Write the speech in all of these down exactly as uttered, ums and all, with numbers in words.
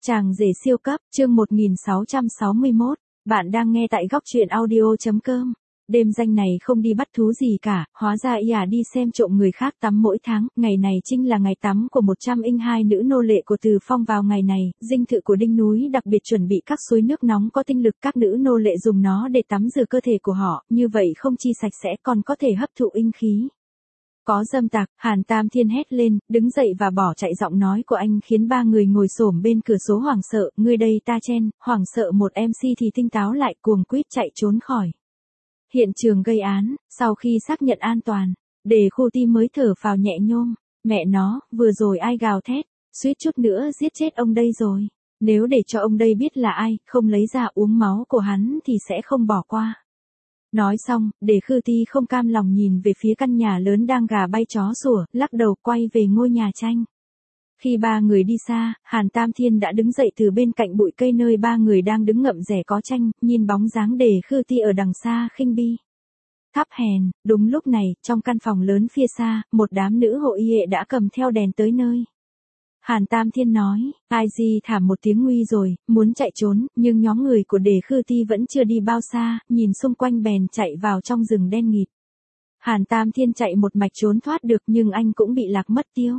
Chàng rể siêu cấp, chương một nghìn sáu trăm sáu mươi mốt, bạn đang nghe tại góc truyện audio.com. Đêm danh này không đi bắt thú gì cả, hóa ra y à đi xem trộm người khác tắm mỗi tháng, ngày này chính là ngày tắm của một trăm linh hai nữ nô lệ của Từ Phong. Vào ngày này, dinh thự của Đinh Núi đặc biệt chuẩn bị các suối nước nóng có tinh lực, các nữ nô lệ dùng nó để tắm rửa cơ thể của họ, như vậy không chi sạch sẽ còn có thể hấp thụ linh khí. Có dâm tặc, Hàn Tam Thiên hét lên, đứng dậy và bỏ chạy. Giọng nói của anh khiến ba người ngồi xổm bên cửa sổ hoảng sợ, ngươi đây ta chen, hoảng sợ một em xê thì tinh táo lại, cuồng quýt chạy trốn khỏi hiện trường gây án. Sau khi xác nhận an toàn, Đề Khu Ti mới thở phào nhẹ nhõm. Mẹ nó, vừa rồi ai gào thét, suýt chút nữa giết chết ông đây rồi. Nếu để cho ông đây biết là ai, không lấy ra uống máu của hắn thì sẽ không bỏ qua. Nói xong, Đề Khư Ti không cam lòng nhìn về phía căn nhà lớn đang gà bay chó sủa, lắc đầu quay về ngôi nhà tranh. Khi ba người đi xa, Hàn Tam Thiên đã đứng dậy từ bên cạnh bụi cây nơi ba người đang đứng ngậm rẻ có tranh, nhìn bóng dáng Đề Khư Ti ở đằng xa khinh bi. Thắp hèn. Đúng lúc này, trong căn phòng lớn phía xa, một đám nữ hộ y hệ đã cầm theo đèn tới nơi. Hàn Tam Thiên nói, ai di thảm một tiếng nguy rồi, muốn chạy trốn, nhưng nhóm người của Đề Khư Ti vẫn chưa đi bao xa, nhìn xung quanh bèn chạy vào trong rừng đen nghịt. Hàn Tam Thiên chạy một mạch trốn thoát được nhưng anh cũng bị lạc mất tiêu.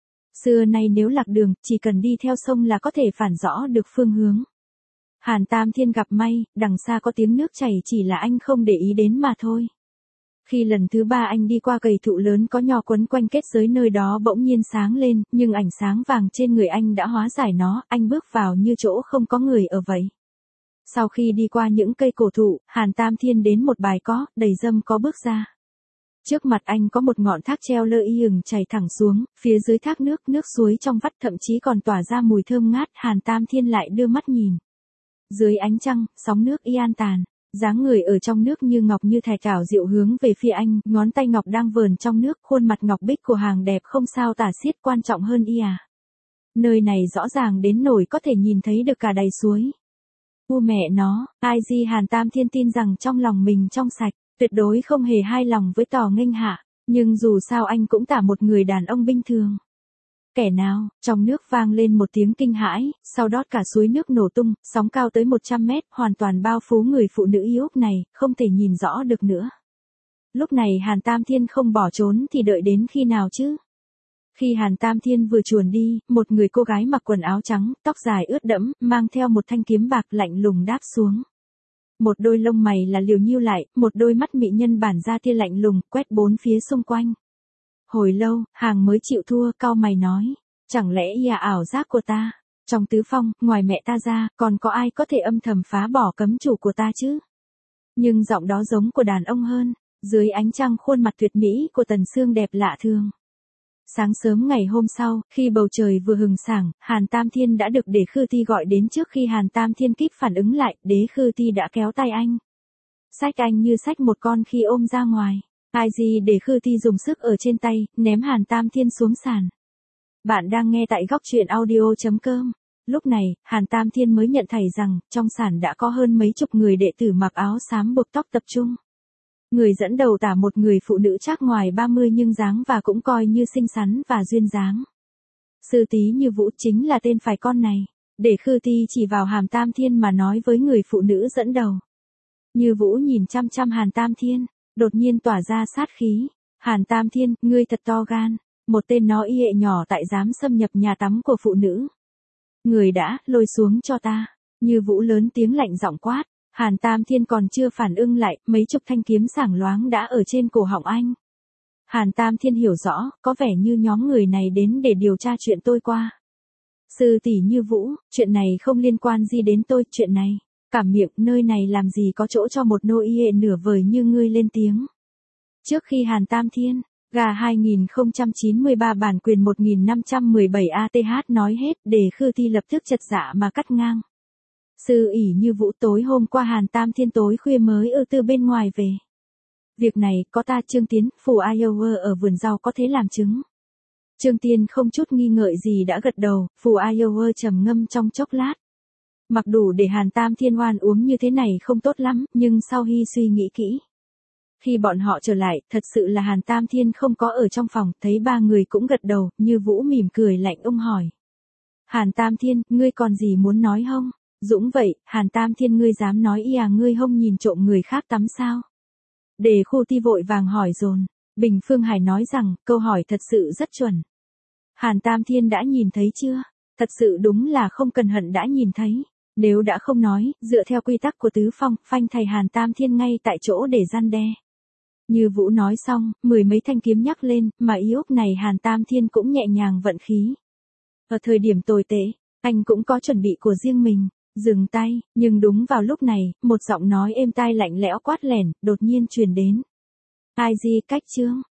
Xưa nay nếu lạc đường, chỉ cần đi theo sông là có thể phản rõ được phương hướng. Hàn Tam Thiên gặp may, đằng xa có tiếng nước chảy, chỉ là anh không để ý đến mà thôi. Khi lần thứ ba anh đi qua cây thụ lớn có nho quấn quanh kết giới, nơi đó bỗng nhiên sáng lên, nhưng ánh sáng vàng trên người anh đã hóa giải nó, anh bước vào như chỗ không có người ở vậy. Sau khi đi qua những cây cổ thụ, Hàn Tam Thiên đến một bãi cỏ đầy râm có bước ra. Trước mặt anh có một ngọn thác treo lơ y ừng chảy thẳng xuống, phía dưới thác nước, nước suối trong vắt thậm chí còn tỏa ra mùi thơm ngát. Hàn Tam Thiên lại đưa mắt nhìn. Dưới ánh trăng, sóng nước y an tàn. Dáng người ở trong nước như ngọc như thạch ảo diệu hướng về phía anh, ngón tay ngọc đang vờn trong nước, khuôn mặt ngọc bích của hàng đẹp không sao tả xiết. Quan trọng hơn y à, nơi này rõ ràng đến nỗi có thể nhìn thấy được cả đầy suối. U mẹ nó, ai di Hàn Tam Thiên tin rằng trong lòng mình trong sạch, tuyệt đối không hề hai lòng với Tò Nghênh Hạ, nhưng dù sao anh cũng tả một người đàn ông bình thường. Kẻ nào? Trong nước vang lên một tiếng kinh hãi, sau đó cả suối nước nổ tung, sóng cao tới một trăm mét, hoàn toàn bao phủ người phụ nữ yếu ớt này, không thể nhìn rõ được nữa. Lúc này Hàn Tam Thiên không bỏ trốn thì đợi đến khi nào chứ? Khi Hàn Tam Thiên vừa chuồn đi, một người cô gái mặc quần áo trắng, tóc dài ướt đẫm, mang theo một thanh kiếm bạc lạnh lùng đáp xuống. Một đôi lông mày là liều nhíu lại, một đôi mắt mỹ nhân bản ra tia lạnh lùng, quét bốn phía xung quanh. Hồi lâu, hàng mới chịu thua, cau mày nói, chẳng lẽ y à ảo giác của ta? Trong tứ phong, ngoài mẹ ta ra, còn có ai có thể âm thầm phá bỏ cấm chủ của ta chứ? Nhưng giọng đó giống của đàn ông hơn. Dưới ánh trăng, khuôn mặt tuyệt mỹ của Tần Sương đẹp lạ thường. Sáng sớm ngày hôm sau, khi bầu trời vừa hừng sáng, Hàn Tam Thiên đã được Đề Khư Ti gọi đến. Trước khi Hàn Tam Thiên kịp phản ứng lại, Đề Khư Ti đã kéo tay anh. Xách anh như xách một con khi ôm ra ngoài. Ai gì Đề Khư Ti dùng sức ở trên tay, ném Hàn Tam Thiên xuống sàn. Bạn đang nghe tại góc truyện audio.com. Lúc này, Hàn Tam Thiên mới nhận thấy rằng, trong sàn đã có hơn mấy chục người đệ tử mặc áo xám buộc tóc tập trung. Người dẫn đầu tả một người phụ nữ chắc ngoài ba mươi nhưng dáng và cũng coi như xinh xắn và duyên dáng. Sư Tí Như Vũ chính là tên phải con này. Đề Khư Ti chỉ vào Hàn Tam Thiên mà nói với người phụ nữ dẫn đầu. Như Vũ nhìn chăm chăm Hàn Tam Thiên, đột nhiên tỏa ra sát khí. Hàn Tam Thiên, ngươi thật to gan. Một tên nó y hệ nhỏ tại dám xâm nhập nhà tắm của phụ nữ. Người đã, lôi xuống cho ta. Như Vũ lớn tiếng lạnh giọng quát. Hàn Tam Thiên còn chưa phản ứng lại, mấy chục thanh kiếm sáng loáng đã ở trên cổ họng anh. Hàn Tam Thiên hiểu rõ, có vẻ như nhóm người này đến để điều tra chuyện tôi qua. Sư tỷ Như Vũ, chuyện này không liên quan gì đến tôi, chuyện này. Cảm miệng, nơi này làm gì có chỗ cho một nô y hệ nửa vời như ngươi lên tiếng. Trước khi Hàn Tam Thiên, gà hai nghìn không trăm chín mươi ba bản quyền một nghìn năm trăm mười bảy A T H nói hết, Đề Khư Ti lập tức chật dạ mà cắt ngang. Sư ỷ Như Vũ, tối hôm qua Hàn Tam Thiên tối khuya mới ở từ bên ngoài về. Việc này, có ta Trương Tiến, phù Iowa ở vườn rau có thế làm chứng. Trương Tiên không chút nghi ngợi gì đã gật đầu, phù Iowa trầm ngâm trong chốc lát. Mặc đủ để Hàn Tam Thiên oan uống như thế này không tốt lắm, nhưng sau khi suy nghĩ kỹ. Khi bọn họ trở lại, thật sự là Hàn Tam Thiên không có ở trong phòng, thấy ba người cũng gật đầu, Như Vũ mỉm cười lạnh ông hỏi. Hàn Tam Thiên, ngươi còn gì muốn nói hông? Dũng vậy, Hàn Tam Thiên ngươi dám nói y à ngươi hông nhìn trộm người khác tắm sao? Đề Khu Ti vội vàng hỏi dồn. Bình Phương Hải nói rằng, câu hỏi thật sự rất chuẩn. Hàn Tam Thiên đã nhìn thấy chưa? Thật sự đúng là không cần hận đã nhìn thấy. Nếu đã không nói, dựa theo quy tắc của Tứ Phong, phanh thầy Hàn Tam Thiên ngay tại chỗ để răn đe. Như Vũ nói xong, mười mấy thanh kiếm nhắc lên, mà ý úc này Hàn Tam Thiên cũng nhẹ nhàng vận khí. Ở thời điểm tồi tệ, anh cũng có chuẩn bị của riêng mình. Dừng tay, nhưng đúng vào lúc này, một giọng nói êm tai lạnh lẽo quát lẻn, đột nhiên truyền đến. Ai di cách chương.